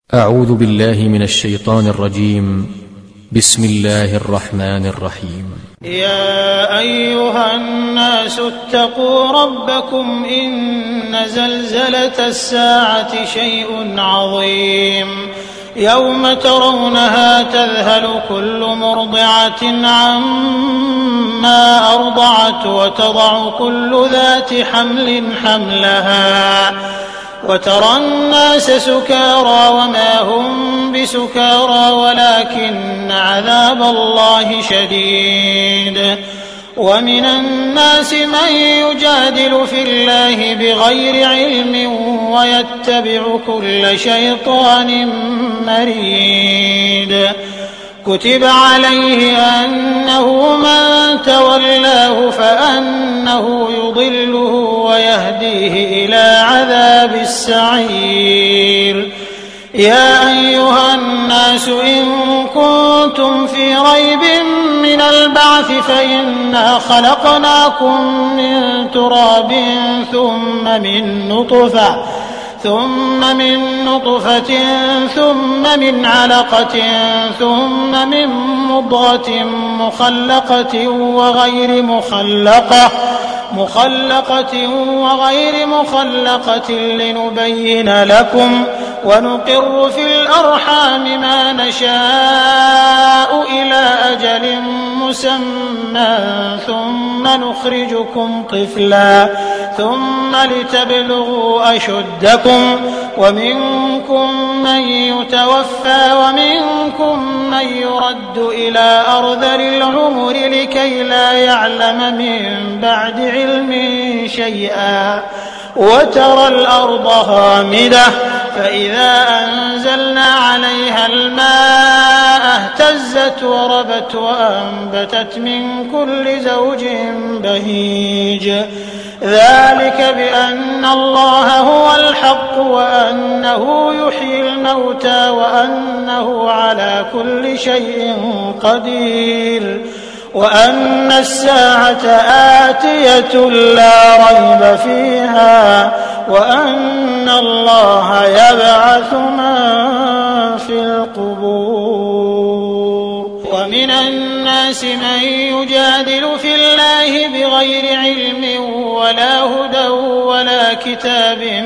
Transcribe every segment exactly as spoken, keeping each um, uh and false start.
أعوذ بالله من الشيطان الرجيم. بسم الله الرحمن الرحيم. يا أيها الناس اتقوا ربكم إن زلزلة الساعة شيء عظيم يوم ترونها تذهل كل مرضعة عما أرضعت وتضع كل ذات حمل حملها وترى الناس سكارى وما هم بسكارى ولكن عذاب الله شديد. ومن الناس من يجادل في الله بغير علم ويتبع كل شيطان مريد. كتب عليه أنه من تولاه فأنه يضله ويهديه إلى عذاب السعير. يا أيها الناس إن كنتم في ريب من البعث فإنا خلقناكم من تراب ثم من نطفة ثم من نطفة ثم من علقة ثم من مضغة مخلقة وغير مخلقة مخلقة وغير مخلقة لنبين لكم ونقر في الأرحام ما نشاء إلى أجل مسمى ثم نخرجكم طفلا ثم لتبلغوا أشدكم ومنكم من يتوفى ومنكم من يرد إلى أرذل العمر لكي لا يعلم من بعد علم شيئا. وترى الأرض هامدة فإذا أنزلنا عليها الماء اهتزت وربت وأنبتت من كل زوج بهيج. ذلك بأن الله هو الحق وأنه يحيي الموتى وأنه على كل شيء قدير وأن الساعة آتية لا ريب فيها وأن الله يبعث من في القبور. ومن الناس من يجادل في الله بغير علم ولا هدى ولا كتاب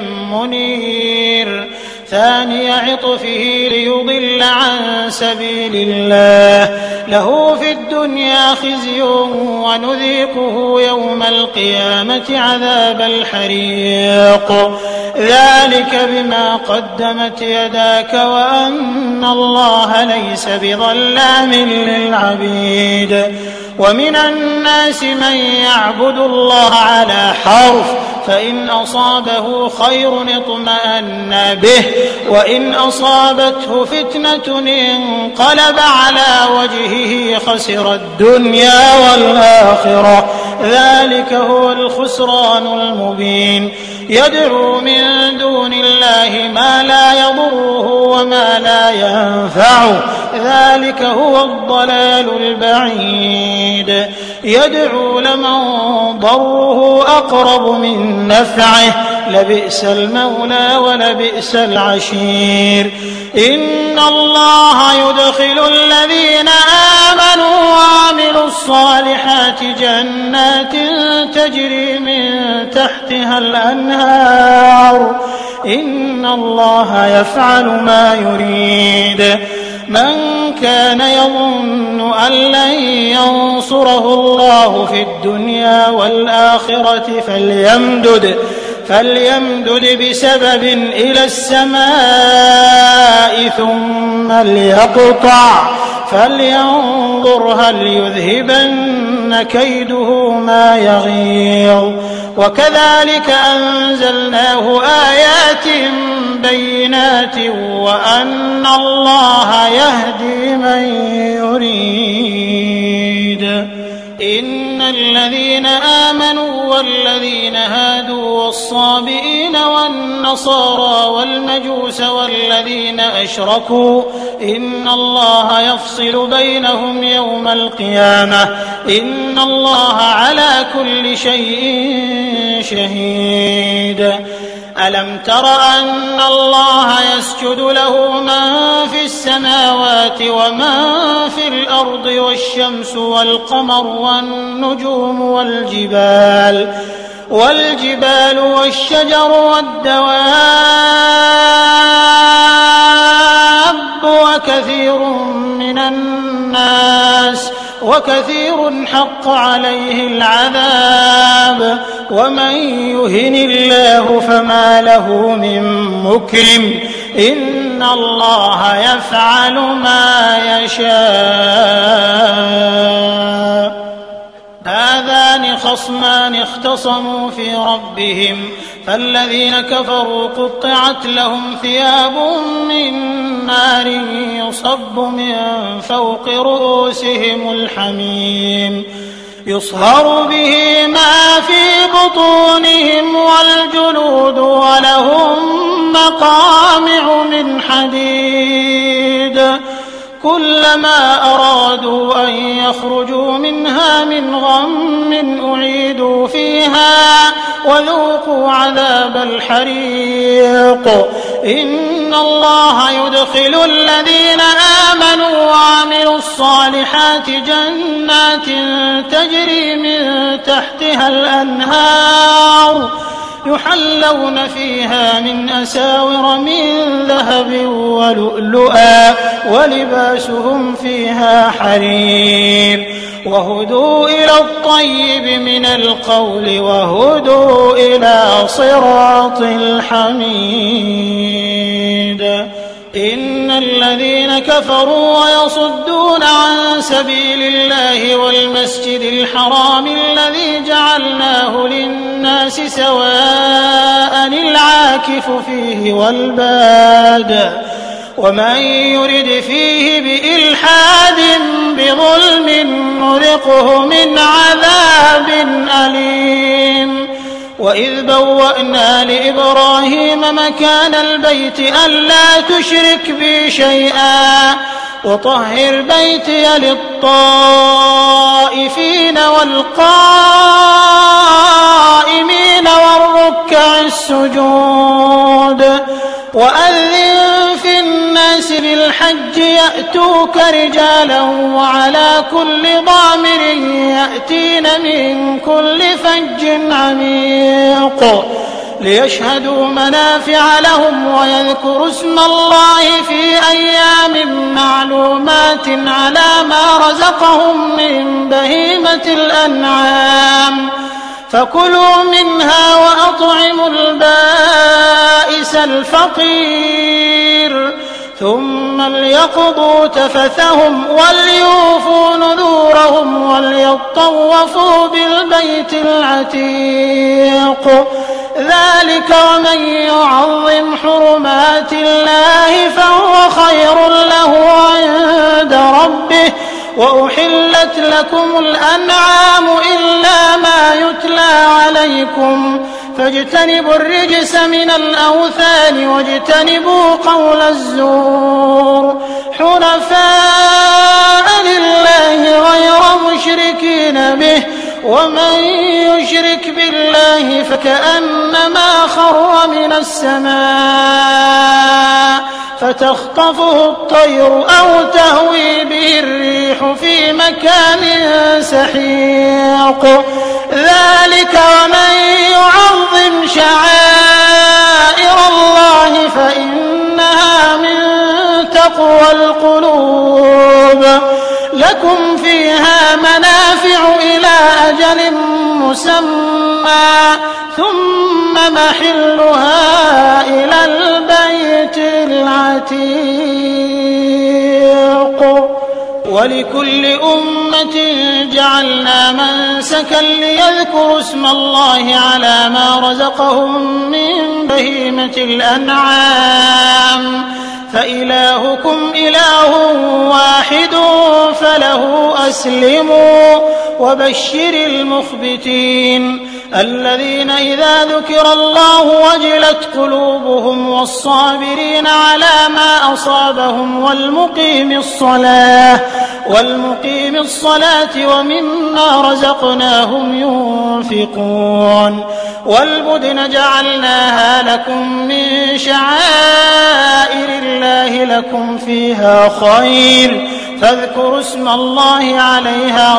منير. ثاني عطفه ليضل عن سبيل الله له في الدنيا خزي ونذيقه يوم القيامة عذاب الحريق. ذلك بما قدمت يداك وأن الله ليس بظلام للعبيد. ومن الناس من يعبد الله على حرف فإن أصابه خير اطمأن به وإن أصابته فتنة انقلب على وجهه خسر الدنيا والآخرة. ذلك هو الخسران المبين. يدعو من دون الله ما لا يضره وما لا ينفعه ذلك هو الضلال البعيد. يدعو لمن ضره أقرب من نفعه لبئس المولى ولبئس العشير. إن الله يدخل الذين آمنوا وعملوا الصالحات جنات تجري من تحتها الأنهار. إن الله يفعل ما يريد. من كان يظن أن لن ينصره الله في الدنيا والآخرة فليمدد فليمدد بسبب إلى السماء ثم ليقطع فلينظر هل يذهبن كيده ما يغيظ. وكذلك أنزلناه آيات بينات وأن الله يهدي من يريد. إن الذين آمنوا والذين هادوا والصابئين والنصارى والمجوس والذين أشركوا إن الله يفصل بينهم يوم القيامة إن الله على كل شيء شهيد. ألم تر أن الله يسجد له من في السماوات ومن في الأرض والشمس والقمر والنجوم والجبال والجبال والشجر والدواب وكثير من الناس وكثير حق عليه العذاب ومن يهن الله فما له من مكرم إن الله يفعل ما يشاء. هذان خصمان اختصموا في ربهم فالذين كفروا قطعت لهم ثياب من نار يصب من فوق رؤوسهم الحميم يصهر به ما في بطونهم والجلود ولهم مقامع من حديد كلما أرادوا أن يخرجوا منها من غم أعيدوا فيها وذوقوا عذاب الحريق. إن الله يدخل الذين آمنوا وعملوا الصالحات جنات تجري من تحتها الأنهار يحلون فيها من أساور من ذهب ولؤلؤا ولباسهم فيها حرير وهدوا إلى الطيب من القول وهدوا إلى صراط الحميد. إن الذين كفروا ويصدون عن سبيل الله والمسجد الحرام الذي جعلناه للناس سواء العاكف فيه والباد ومن يرد فيه بإلحاد بظلم نذقه من عذاب أليم. وإذ بوأنا لإبراهيم مكان البيت ألا تشرك بي شيئا وطهر بيتي للطائفين والقائمين والركع السجود. وأذن في الناس بالحج يأتوك رجالا وعلى كل ضامر يأتين من كل فج عميق ليشهدوا منافع لهم ويذكروا اسم الله في أيام معلومات على ما رزقهم من بهيمة الأنعام فكلوا منها وأطعموا البائس الفقير ثم ليقضوا تفثهم وليوفوا نذورهم وليطوفوا بالبيت العتيق. ذلك ومن يعظم حرمات الله فهو خير له عند ربه. وأحلت لكم الأنعام إلا ما يتلى عليكم فاجتنبوا الرجس من الأوثان واجتنبوا قول الزور حنفاء لله غير مشركين به ومن يشرك بالله فكأنما خر من السماء فتخطفه الطير أو تهوي به الريح في مكان سحيق. ذلك ومن يعظم شعائر الله فإنها من تقوى القلوب. لكم فيها منافع إلى أجل مسمى ثم محلها إلى البيت العتيق. ولكل أمة جعلنا منسكا ليذكروا اسم الله على ما رزقهم من بهيمة الأنعام فإلهكم إله واحد فله أسلموا وبشر المخبتين الذين إذا ذكر الله وجلت قلوبهم والصابرين على ما أصابهم والمقيم الصلاة والمقيم الصلاة ومما رزقناهم ينفقون والبدن جعلناها لكم من شعائر الله لكم فيها خير فاذكروا اسم الله عليها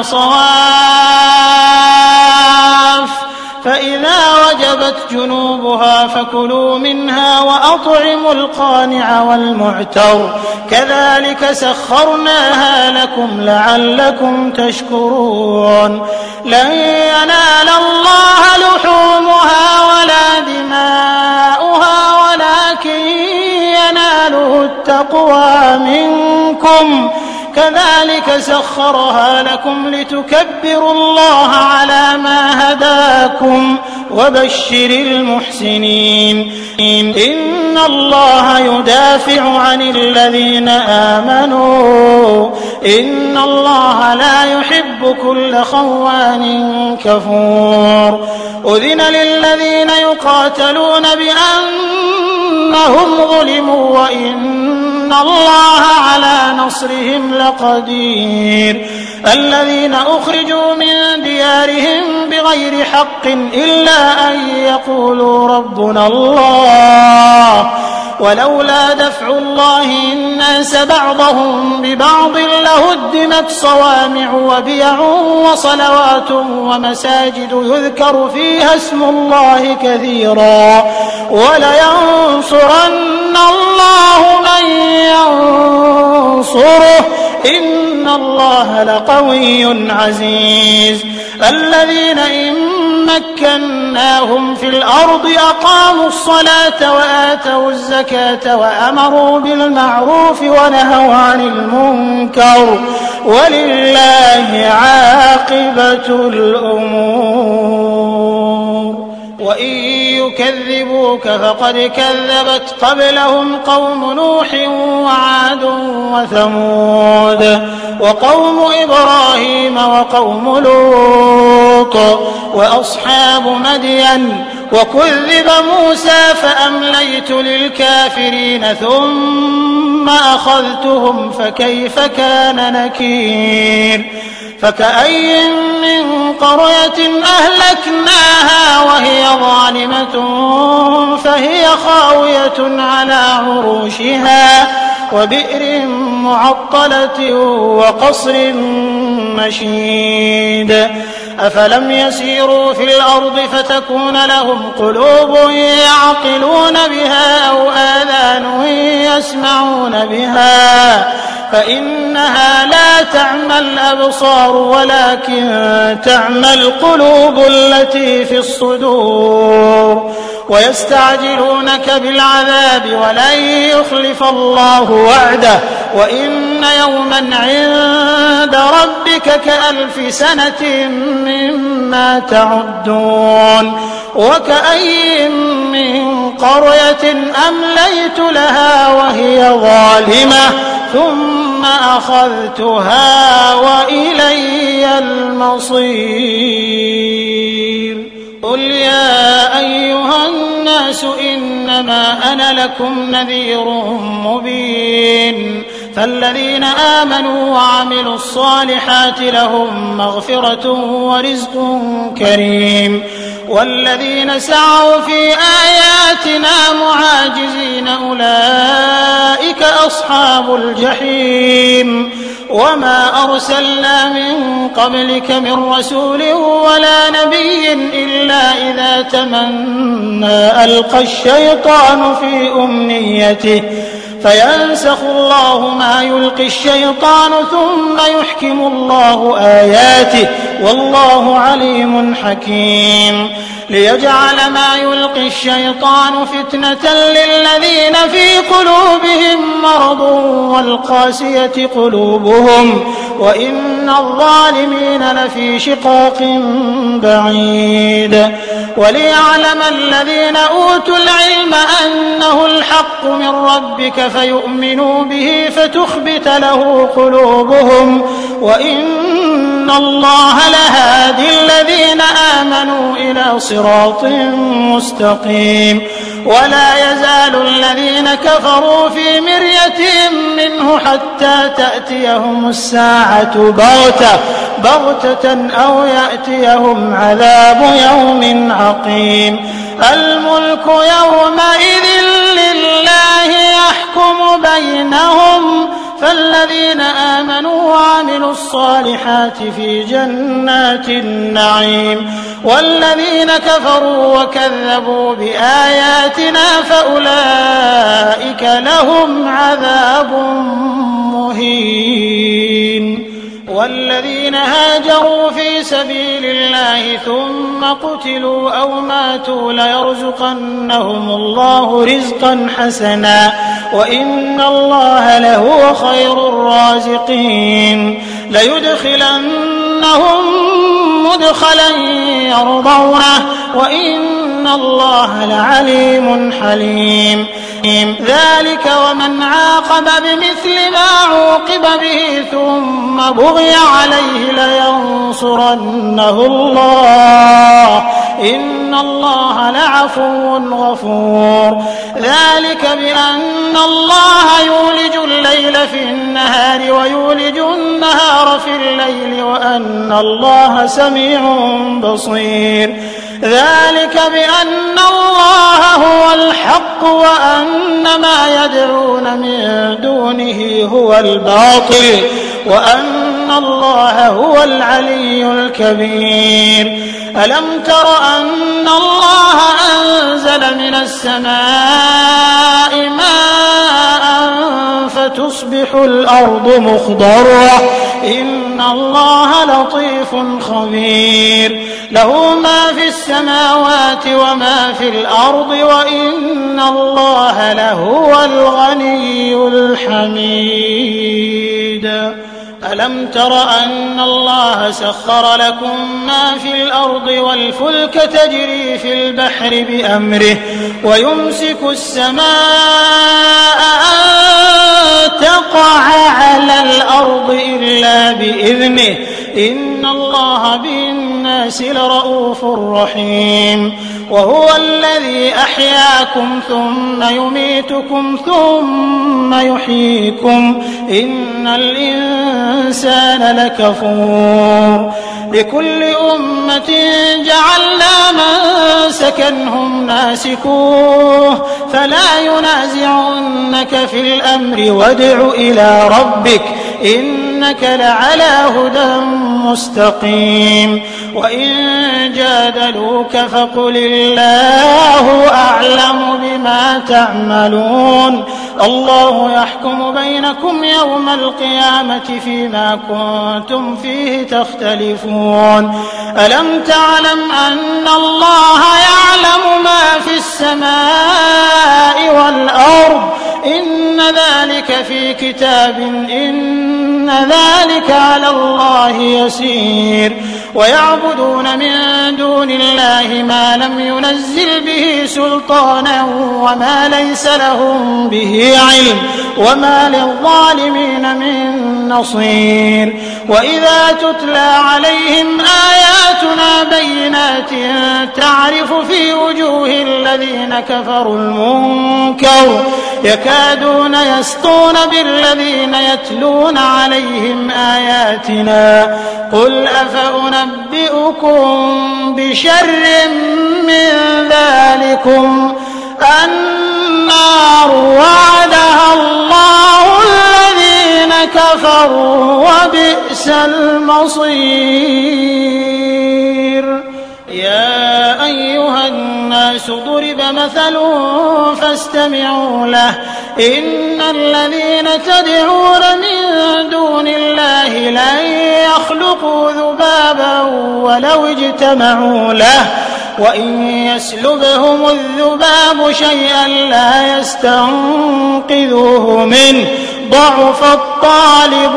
صواف فإذا وجبت جنوبها فكلوا منها وأطعموا القانع والمعتر كذلك سخرناها لكم لعلكم تشكرون لن ينال الله لحومها ولا دماؤها ولكن يناله التقوى منكم كذلك سخرها لكم لتكبروا الله على ما هداكم وبشر المحسنين إن الله يدافع عن الذين آمنوا إن الله لا يحب كل خوان كفور أذن للذين يقاتلون بأنهم ظلموا وإن الله على نصرهم لقدير الذين أخرجوا من ديارهم بغير حق إلا أن يقولوا ربنا الله ولولا دفع الله الناس بعضهم ببعض لهدمت صوامع وبيع وصلوات ومساجد يذكر فيها اسم الله كثيرا ولينصرن الله من ينصره إن الله لقوي عزيز الذين إن مكناهم في الأرض أقاموا الصلاة وآتوا الزكاة وأمروا بالمعروف ونهوا عن المنكر ولله عاقبة الأمور وإن يكذبوك فقد كذبت قبلهم قوم نوح وعاد وثمود وقوم إبراهيم وقوم لوط وأصحاب مدين وكذب موسى فأمليت للكافرين ثم أخذتهم فكيف كان نكير فكأي من قرية أهلكناها وهي ظالمة فهي خاوية على عروشها وبئر معطلة وقصر مشيد أفلم يسيروا في الأرض فتكون لهم قلوب يعقلون بها أو آذان يسمعون بها فإنها لا تعمى الأبصار ولكن تعمى القلوب التي في الصدور ويستعجلونك بالعذاب ولن يخلف الله وعده وإن يوما عند ربك كألف سنة مما تعدون وكأي من قرية أمليت لها وهي ظالمة ثم أخذتها وإلي المصير قل يا أيها الناس إنما أنا لكم نذير مبين فالذين آمنوا وعملوا الصالحات لهم مغفرة ورزق كريم والذين سعوا في آياتنا معاجزين أولئك أصحاب الجحيم وما أرسلنا من قبلك من رسول ولا نبي إلا إذا تمنى ألقى الشيطان في أمنيته فينسخ الله ما يلقي الشيطان ثم يحكم الله آياته والله عليم حكيم ليجعل ما يلقي الشيطان فتنة للذين في قلوبهم مرض والقاسية قلوبهم وإن الظالمين لفي شقاق بعيد وليعلم الذين أوتوا العلم أنه الحق من ربك فيؤمنوا به فتخبت له قلوبهم وإن الله لهادي الذين آمنوا إلى صراط مستقيم ولا يزال الذين كفروا في مرية منه يؤمنوا حتى تأتيهم الساعة بغتة بغتة أو يأتيهم عذاب يوم عقيم الملك يومئذ لله يحكم بينهم فالذين آمنوا وعملوا الصالحات في جنات النعيم والذين كفروا وكذبوا بآياتنا فأولئك لهم عذاب مهين والذين هاجروا في سبيل الله ثم قتلوا أو ماتوا ليرزقنهم الله رزقا حسنا وإن الله لهو خير الرازقين ليدخلنهم مدخلا يرضونه وإن الله لعليم حليم ذلك ومن عاقب بمثل ما عوقب به ثم بغي عليه لينصرنه الله إن الله لعفو غفور ذلك بأن الله يولج الليل في النهار ويولج النهار في الليل وأن الله سميع بصير ذلك بأن الله هو الحق وأن ما يدعون من دونه هو الباطل وأن الله هو العلي الكبير ألم تر أن الله أنزل من السماء ماء فتصبح الأرض مخضرة إن الله لطيف خبير له ما في السماوات وما في الأرض وإن الله لهو الغني الحميد ألم تر أن الله سخر لكم ما في الأرض والفلك تجري في البحر بأمره ويمسك السماء أن تقع على الأرض إلا بإذنه إن الله بالناس لرؤوف رحيم وهو الذي أحياكم ثم يميتكم ثم يحييكم إن الإنسان لكفور لكل أمة جعلنا منسكا هم ناسكوه فلا ينازعنك في الأمر وادع إلى ربك إنك لعلى هدى مستقيم وإن جادلوك فقل الله أعلم بما تعملون الله يحكم بينكم يوم القيامة فيما كنتم فيه تختلفون ألم تعلم أن الله يعلم ما في السماء والأرض إن ذلك في كتاب إن ذلك على الله يسير ويعبدون من دون الله ما لم ينزل به سلطانا وما ليس لهم به علم وما للظالمين من نصير وإذا تتلى عليهم آياتنا بينات تعرف في وجوه الذين كفروا المنكر يكادون يسطون بالذين يتلون عليهم آياتنا قل أفأنبئكم بشر من ذلكم النار وعدها الله الذين كفروا وبئس المصير يا أيها الناس ضرب مثل فاستمعوا له إن الذين تدعون من دون الله لن يخلقوا ذبابا ولو اجتمعوا له وإن يسلبهم الذباب شيئا لا يستنقذوه منه ضعف الطالب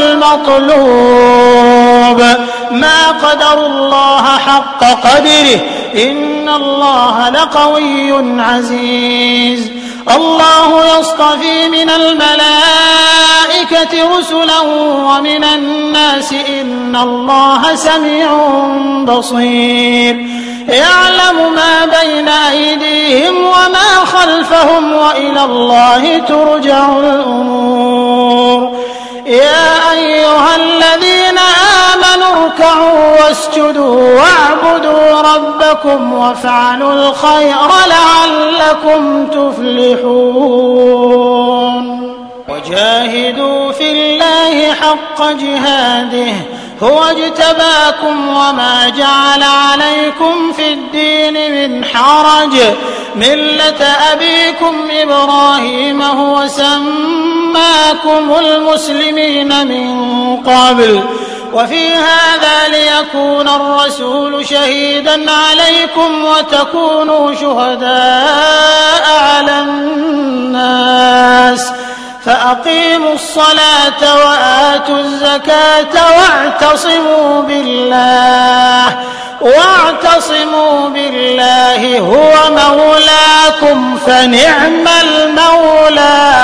والمطلوب ما قدروا الله حق قدره إن الله لقوي عزيز الله يصطفي من الملائكة رسلا ومن الناس إن الله سميع بصير يعلم ما بين أيديهم وما خلفهم وإلى الله ترجع الأمور واسجدوا واعبدوا ربكم وافعلوا الخير لعلكم تفلحون وجاهدوا في الله حق جهاده هو اجتباكم وما جعل عليكم في الدين من حرج ملة أبيكم إبراهيم هو سماكم المسلمين من قبل وفي هذا ليكون الرسول شهيدا عليكم وتكونوا شهداء على الناس فأقيموا الصلاة وآتوا الزكاة واعتصموا بالله واعتصموا بالله هو مولاكم فنعم المولى